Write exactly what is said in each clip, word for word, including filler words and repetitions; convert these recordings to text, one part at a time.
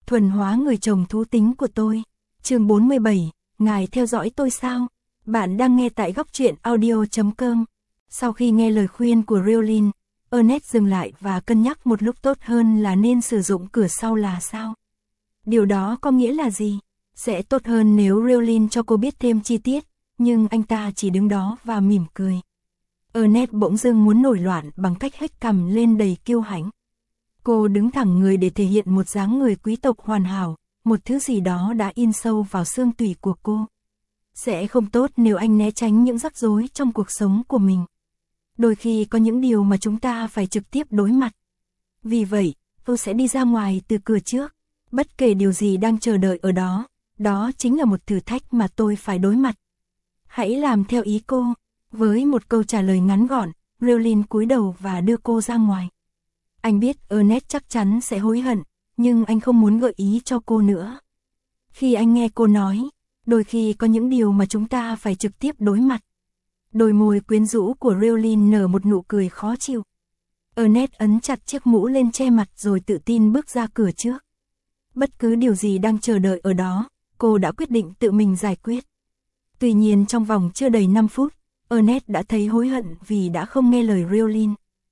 thuần hóa người chồng thú tính của tôi. Chương bốn mươi bảy, ngài theo dõi tôi sao? Bạn đang nghe tại góc truyện audio chấm com. Sau khi nghe lời khuyên của Rowling, Ernest dừng lại và cân nhắc một lúc tốt hơn là nên sử dụng cửa sau là sao. Điều đó có nghĩa là gì? Sẽ tốt hơn nếu Rowling cho cô biết thêm chi tiết, nhưng anh ta chỉ đứng đó và mỉm cười. Ernest bỗng dưng muốn nổi loạn bằng cách hất cằm lên đầy kiêu hãnh. Cô đứng thẳng người để thể hiện một dáng người quý tộc hoàn hảo, một thứ gì đó đã in sâu vào xương tủy của cô. Sẽ không tốt nếu anh né tránh những rắc rối trong cuộc sống của mình. Đôi khi có những điều mà chúng ta phải trực tiếp đối mặt. Vì vậy, tôi sẽ đi ra ngoài từ cửa trước. Bất kể điều gì đang chờ đợi ở đó, đó chính là một thử thách mà tôi phải đối mặt. Hãy làm theo ý cô. Với một câu trả lời ngắn gọn, Rowling cúi đầu và đưa cô ra ngoài. Anh biết Ernest chắc chắn sẽ hối hận, nhưng anh không muốn gợi ý cho cô nữa. Khi anh nghe cô nói, đôi khi có những điều mà chúng ta phải trực tiếp đối mặt. Đôi môi quyến rũ của Rowling nở một nụ cười khó chịu. Ernest ấn chặt chiếc mũ lên che mặt rồi tự tin bước ra cửa trước. Bất cứ điều gì đang chờ đợi ở đó, cô đã quyết định tự mình giải quyết. Tuy nhiên trong vòng chưa đầy năm phút, Ernest đã thấy hối hận vì đã không nghe lời Rowling.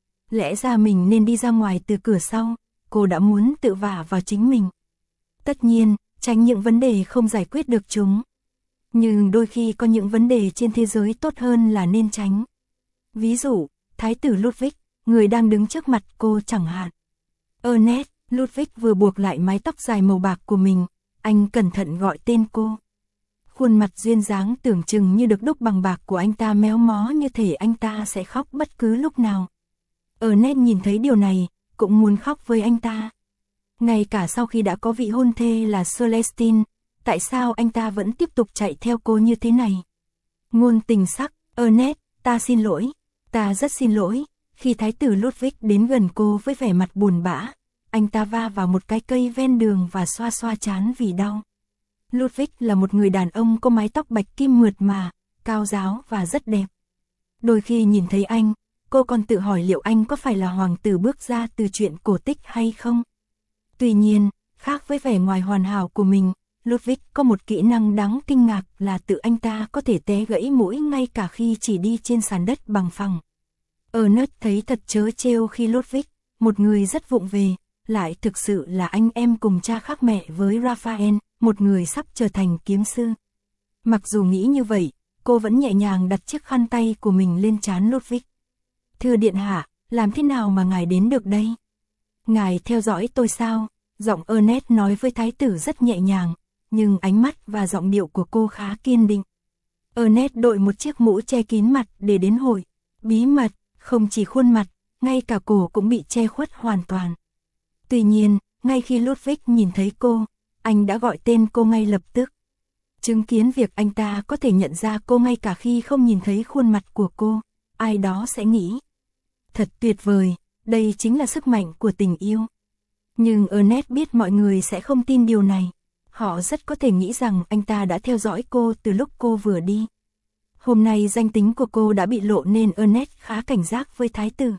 Lẽ ra mình nên đi ra ngoài từ cửa sau, cô đã muốn tự vả vào chính mình. Tất nhiên, tránh những vấn đề không giải quyết được chúng. Nhưng đôi khi có những vấn đề trên thế giới tốt hơn là nên tránh. Ví dụ, Thái tử Ludwig, người đang đứng trước mặt cô chẳng hạn. Ernest, Ludwig vừa buộc lại mái tóc dài màu bạc của mình, anh cẩn thận gọi tên cô. Khuôn mặt duyên dáng tưởng chừng như được đúc bằng bạc của anh ta méo mó như thể anh ta sẽ khóc bất cứ lúc nào. Ernest nhìn thấy điều này, cũng muốn khóc với anh ta. Ngay cả sau khi đã có vị hôn thê là Celestine, tại sao anh ta vẫn tiếp tục chạy theo cô như thế này? Ngôn tình sắc, Ernest, ta xin lỗi, ta rất xin lỗi. Khi Thái tử Ludwig đến gần cô với vẻ mặt buồn bã, anh ta va vào một cái cây ven đường và xoa xoa trán vì đau. Ludwig là một người đàn ông có mái tóc bạch kim mượt mà, cao ráo và rất đẹp. Đôi khi nhìn thấy anh, cô còn tự hỏi liệu anh có phải là hoàng tử bước ra từ truyện cổ tích hay không. Tuy nhiên, khác với vẻ ngoài hoàn hảo của mình, Ludwig có một kỹ năng đáng kinh ngạc là tự anh ta có thể té gãy mũi ngay cả khi chỉ đi trên sàn đất bằng phẳng. Ernest thấy thật trớ trêu khi Ludwig, một người rất vụng về, lại thực sự là anh em cùng cha khác mẹ với Raphael, một người sắp trở thành kiếm sư. Mặc dù nghĩ như vậy, cô vẫn nhẹ nhàng đặt chiếc khăn tay của mình lên trán Ludwig. Thưa điện hạ, làm thế nào mà ngài đến được đây? Ngài theo dõi tôi sao? Giọng Ernest nói với thái tử rất nhẹ nhàng, nhưng ánh mắt và giọng điệu của cô khá kiên định. Ernest đội một chiếc mũ che kín mặt để đến hội. Bí mật, không chỉ khuôn mặt, ngay cả cổ cũng bị che khuất hoàn toàn. Tuy nhiên, ngay khi Ludwig nhìn thấy cô, anh đã gọi tên cô ngay lập tức. Chứng kiến việc anh ta có thể nhận ra cô ngay cả khi không nhìn thấy khuôn mặt của cô, ai đó sẽ nghĩ. Thật tuyệt vời, đây chính là sức mạnh của tình yêu. Nhưng Ernest biết mọi người sẽ không tin điều này. Họ rất có thể nghĩ rằng anh ta đã theo dõi cô từ lúc cô vừa đi. Hôm nay danh tính của cô đã bị lộ nên Ernest khá cảnh giác với thái tử.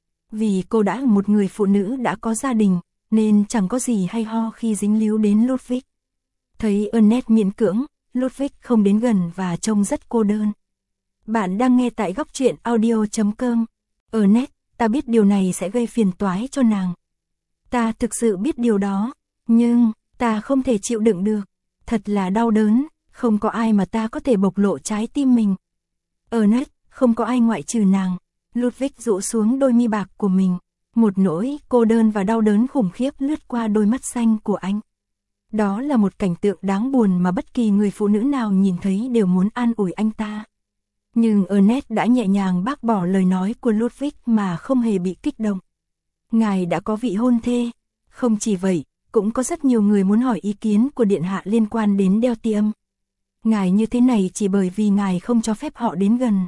Vì cô đã là một người phụ nữ đã có gia đình, nên chẳng có gì hay ho khi dính líu đến Ludwig. Thấy Ernest miễn cưỡng, Ludwig không đến gần và trông rất cô đơn. Bạn đang nghe tại góc truyện audio chấm com. Ernest, ta biết điều này sẽ gây phiền toái cho nàng. Ta thực sự biết điều đó, nhưng ta không thể chịu đựng được. Thật là đau đớn, không có ai mà ta có thể bộc lộ trái tim mình. Ernest, không có ai ngoại trừ nàng. Ludwig rũ xuống đôi mi bạc của mình. Một nỗi cô đơn và đau đớn khủng khiếp lướt qua đôi mắt xanh của anh. Đó là một cảnh tượng đáng buồn mà bất kỳ người phụ nữ nào nhìn thấy đều muốn an ủi anh ta. Nhưng Ernest đã nhẹ nhàng bác bỏ lời nói của Ludwig mà không hề bị kích động. Ngài đã có vị hôn thê. Không chỉ vậy, cũng có rất nhiều người muốn hỏi ý kiến của điện hạ liên quan đến đeo tiêm. Ngài như thế này chỉ bởi vì ngài không cho phép họ đến gần.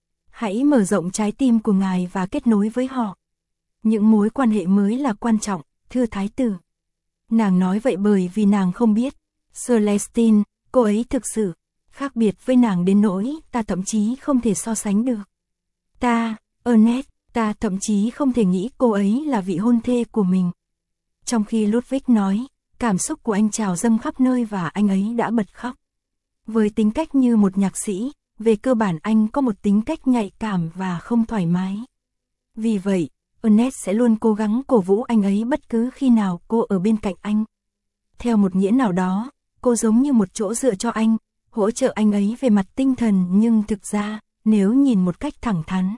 Hãy mở rộng trái tim của ngài và kết nối với họ. Những mối quan hệ mới là quan trọng, thưa thái tử. Nàng nói vậy bởi vì nàng không biết. Celestine, cô ấy thực sự khác biệt với nàng đến nỗi ta thậm chí không thể so sánh được. Ta, Ernest, ta thậm chí không thể nghĩ cô ấy là vị hôn thê của mình. Trong khi Ludwig nói, Cảm xúc của anh trào dâng khắp nơi và anh ấy đã bật khóc. Với tính cách như một nhạc sĩ, về cơ bản anh có một tính cách nhạy cảm và không thoải mái. Vì vậy, Ernest sẽ luôn cố gắng cổ vũ anh ấy bất cứ khi nào cô ở bên cạnh anh. Theo một nghĩa nào đó, cô giống như một chỗ dựa cho anh, hỗ trợ anh ấy về mặt tinh thần, nhưng thực ra, nếu nhìn một cách thẳng thắn,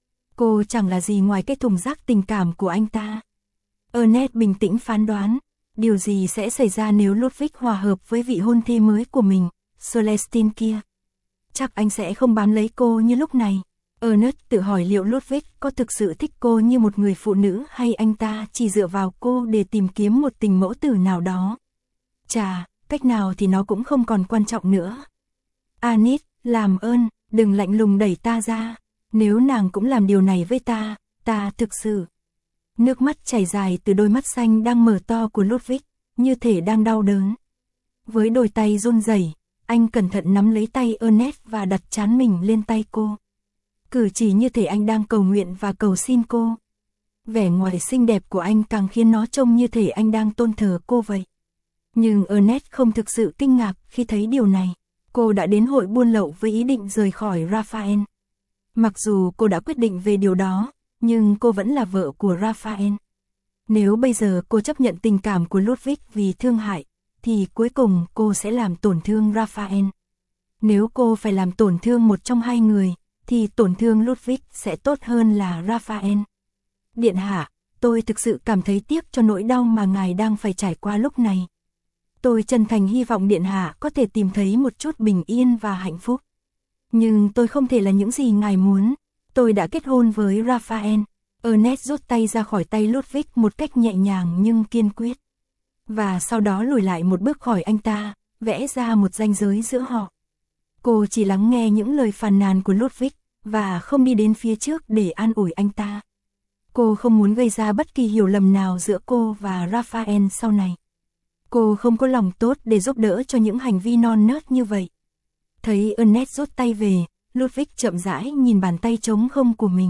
cô chẳng là gì ngoài cái thùng rác tình cảm của anh ta. Ernest bình tĩnh phán đoán, điều gì sẽ xảy ra nếu Ludwig hòa hợp với vị hôn thê mới của mình, Celestine kia. Chắc anh sẽ không bám lấy cô như lúc này. Ernest tự hỏi liệu Ludwig có thực sự thích cô như một người phụ nữ hay anh ta chỉ dựa vào cô để tìm kiếm một tình mẫu tử nào đó. Chà, cách nào thì nó cũng không còn quan trọng nữa. Anit, làm ơn, đừng lạnh lùng đẩy ta ra. Nếu nàng cũng làm điều này với ta, ta thực sự... Nước mắt chảy dài từ đôi mắt xanh đang mở to của Ludwig, như thể đang đau đớn. Với đôi tay run rẩy, anh cẩn thận nắm lấy tay Ernest và đặt trán mình lên tay cô. Cử chỉ như thể anh đang cầu nguyện và cầu xin cô. Vẻ ngoài xinh đẹp của anh càng khiến nó trông như thể anh đang tôn thờ cô vậy. Nhưng Ernest không thực sự kinh ngạc khi thấy điều này. Cô đã đến hội buôn lậu với ý định rời khỏi Raphael. Mặc dù cô đã quyết định về điều đó, nhưng cô vẫn là vợ của Raphael. Nếu bây giờ cô chấp nhận tình cảm của Ludwig vì thương hại, thì cuối cùng cô sẽ làm tổn thương Raphael. Nếu cô phải làm tổn thương một trong hai người, thì tổn thương Ludwig sẽ tốt hơn là Raphael. Điện hạ, tôi thực sự cảm thấy tiếc cho nỗi đau mà ngài đang phải trải qua lúc này. Tôi chân thành hy vọng điện hạ có thể tìm thấy một chút bình yên và hạnh phúc. Nhưng tôi không thể là những gì ngài muốn. Tôi đã kết hôn với Raphael. Ernest rút tay ra khỏi tay Ludwig một cách nhẹ nhàng nhưng kiên quyết. Và sau đó lùi lại một bước khỏi anh ta, vẽ ra một ranh giới giữa họ. Cô chỉ lắng nghe những lời phàn nàn của Ludwig, và không đi đến phía trước để an ủi anh ta. Cô không muốn gây ra bất kỳ hiểu lầm nào giữa cô và Raphael sau này. Cô không có lòng tốt để giúp đỡ cho những hành vi non nớt như vậy. Thấy Ernest rút tay về, Ludwig chậm rãi nhìn bàn tay trống không của mình.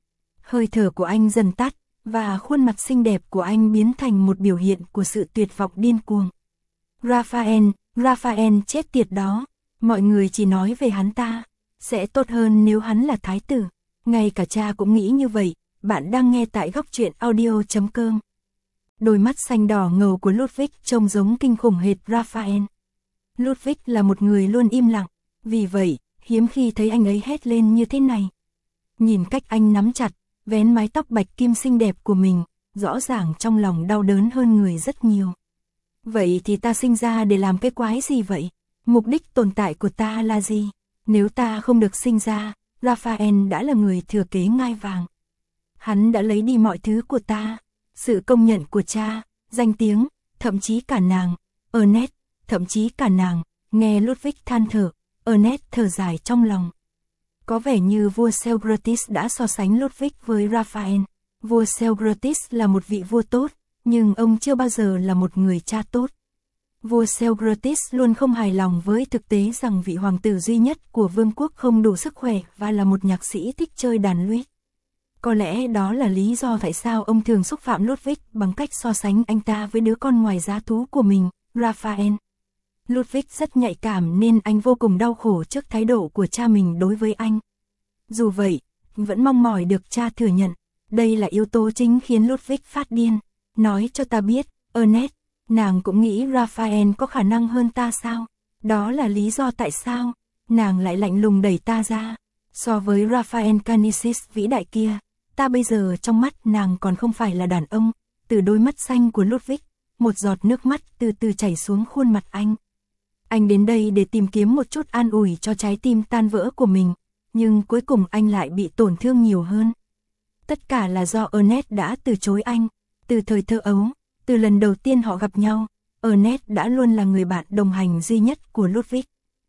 Hơi thở của anh dần tắt, và khuôn mặt xinh đẹp của anh biến thành một biểu hiện của sự tuyệt vọng điên cuồng. Raphael, Raphael chết tiệt đó, mọi người chỉ nói về hắn ta. Sẽ tốt hơn nếu hắn là thái tử. Ngay cả cha cũng nghĩ như vậy. Bạn đang nghe tại góc truyện audio chấm com. Đôi mắt xanh đỏ ngầu của Ludwig trông giống kinh khủng hệt Raphael. Ludwig là một người luôn im lặng, vì vậy, hiếm khi thấy anh ấy hét lên như thế này. Nhìn cách anh nắm chặt, vén mái tóc bạch kim xinh đẹp của mình, rõ ràng trong lòng đau đớn hơn người rất nhiều. Vậy thì ta sinh ra để làm cái quái gì vậy? Mục đích tồn tại của ta là gì? Nếu ta không được sinh ra, Raphael đã là người thừa kế ngai vàng. Hắn đã lấy đi mọi thứ của ta, sự công nhận của cha, danh tiếng, thậm chí cả nàng, Ernest, thậm chí cả nàng. Nghe Ludwig than thở, Ernest thở dài trong lòng. Có vẻ như vua Socrates đã so sánh Ludwig với Raphael. Vua Socrates là một vị vua tốt, nhưng ông chưa bao giờ là một người cha tốt. Vua Socrates luôn không hài lòng với thực tế rằng vị hoàng tử duy nhất của vương quốc không đủ sức khỏe và là một nhạc sĩ thích chơi đàn lute. Có lẽ đó là lý do tại sao ông thường xúc phạm Ludwig bằng cách so sánh anh ta với đứa con ngoài giá thú của mình, Raphael. Ludwig rất nhạy cảm nên anh vô cùng đau khổ trước thái độ của cha mình đối với anh. Dù vậy, vẫn mong mỏi được cha thừa nhận. Đây là yếu tố chính khiến Ludwig phát điên. Nói cho ta biết, Ernest, nàng cũng nghĩ Raphael có khả năng hơn ta sao? Đó là lý do tại sao nàng lại lạnh lùng đẩy ta ra. So với Raphael Canisius vĩ đại kia, ta bây giờ trong mắt nàng còn không phải là đàn ông. Từ đôi mắt xanh của Ludwig, một giọt nước mắt từ từ chảy xuống khuôn mặt anh. Anh đến đây để tìm kiếm một chút an ủi cho trái tim tan vỡ của mình, nhưng cuối cùng anh lại bị tổn thương nhiều hơn. Tất cả là do Ernest đã từ chối anh. Từ thời thơ ấu, từ lần đầu tiên họ gặp nhau, Ernest đã luôn là người bạn đồng hành duy nhất của Ludwig.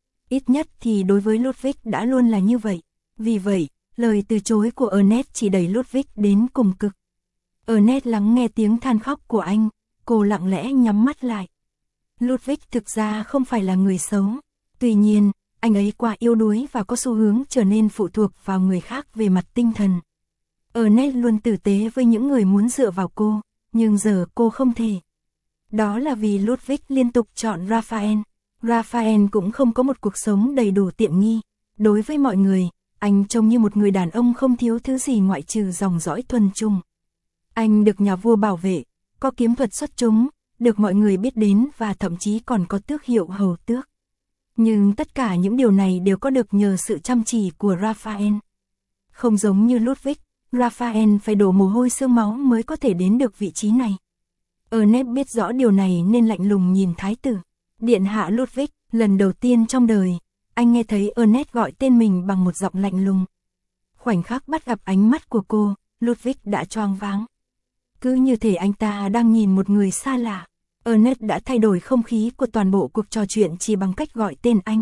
Ít nhất thì đối với Ludwig đã luôn là như vậy. Vì vậy, lời từ chối của Ernest chỉ đẩy Ludwig đến cùng cực. Ernest lắng nghe tiếng than khóc của anh, cô lặng lẽ nhắm mắt lại. Ludwig thực ra không phải là người xấu. Tuy nhiên, anh ấy quá yếu đuối và có xu hướng trở nên phụ thuộc vào người khác về mặt tinh thần. Ernest luôn tử tế với những người muốn dựa vào cô, nhưng giờ cô không thể. Đó là vì Ludwig liên tục chọn Raphael. Raphael cũng không có một cuộc sống đầy đủ tiện nghi. Đối với mọi người, anh trông như một người đàn ông không thiếu thứ gì ngoại trừ dòng dõi thuần chủng. Anh được nhà vua bảo vệ, có kiếm thuật xuất chúng, được mọi người biết đến và thậm chí còn có tước hiệu hầu tước. Nhưng tất cả những điều này đều có được nhờ sự chăm chỉ của Raphael. Không giống như Ludwig, Raphael phải đổ mồ hôi xương máu mới có thể đến được vị trí này. Ernest biết rõ điều này nên lạnh lùng nhìn thái tử. Điện hạ Ludwig, lần đầu tiên trong đời, anh nghe thấy Ernest gọi tên mình bằng một giọng lạnh lùng. Khoảnh khắc bắt gặp ánh mắt của cô, Ludwig đã choáng váng. Cứ như thể anh ta đang nhìn một người xa lạ. Ernest đã thay đổi không khí của toàn bộ cuộc trò chuyện chỉ bằng cách gọi tên anh.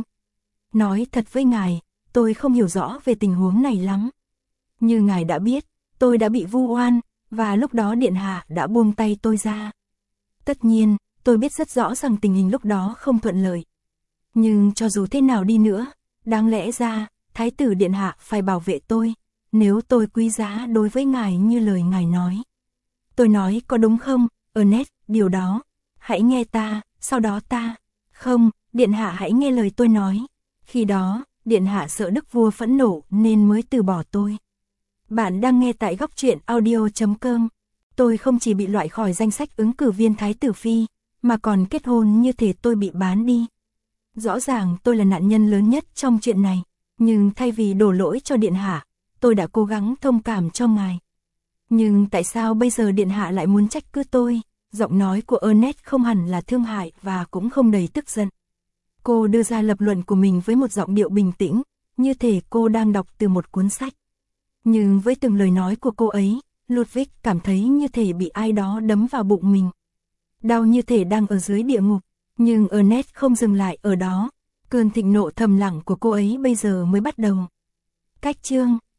Nói thật với ngài, tôi không hiểu rõ về tình huống này lắm. Như ngài đã biết, tôi đã bị vu oan, và lúc đó điện hạ đã buông tay tôi ra. Tất nhiên, tôi biết rất rõ rằng tình hình lúc đó không thuận lợi. Nhưng cho dù thế nào đi nữa, đáng lẽ ra, thái tử điện hạ phải bảo vệ tôi, nếu tôi quý giá đối với ngài như lời ngài nói. Tôi nói có đúng không, Ernest, điều đó, hãy nghe ta, sau đó ta. Không, điện hạ hãy nghe lời tôi nói. Khi đó, điện hạ sợ đức vua phẫn nộ nên mới từ bỏ tôi. Bạn đang nghe tại góc truyện audio chấm com. Tôi không chỉ bị loại khỏi danh sách ứng cử viên thái tử phi, mà còn kết hôn như thể tôi bị bán đi. Rõ ràng tôi là nạn nhân lớn nhất trong chuyện này, nhưng thay vì đổ lỗi cho điện hạ, tôi đã cố gắng thông cảm cho ngài. Nhưng tại sao bây giờ điện hạ lại muốn trách cứ tôi? Giọng nói của Ernest không hẳn là thương hại và cũng không đầy tức giận. Cô đưa ra lập luận của mình với một giọng điệu bình tĩnh, như thể cô đang đọc từ một cuốn sách. Nhưng với từng lời nói của cô ấy, Ludwig cảm thấy như thể bị ai đó đấm vào bụng mình. Đau như thể đang ở dưới địa ngục, nhưng Ernest không dừng lại ở đó. Cơn thịnh nộ thầm lặng của cô ấy bây giờ mới bắt đầu. Cách chương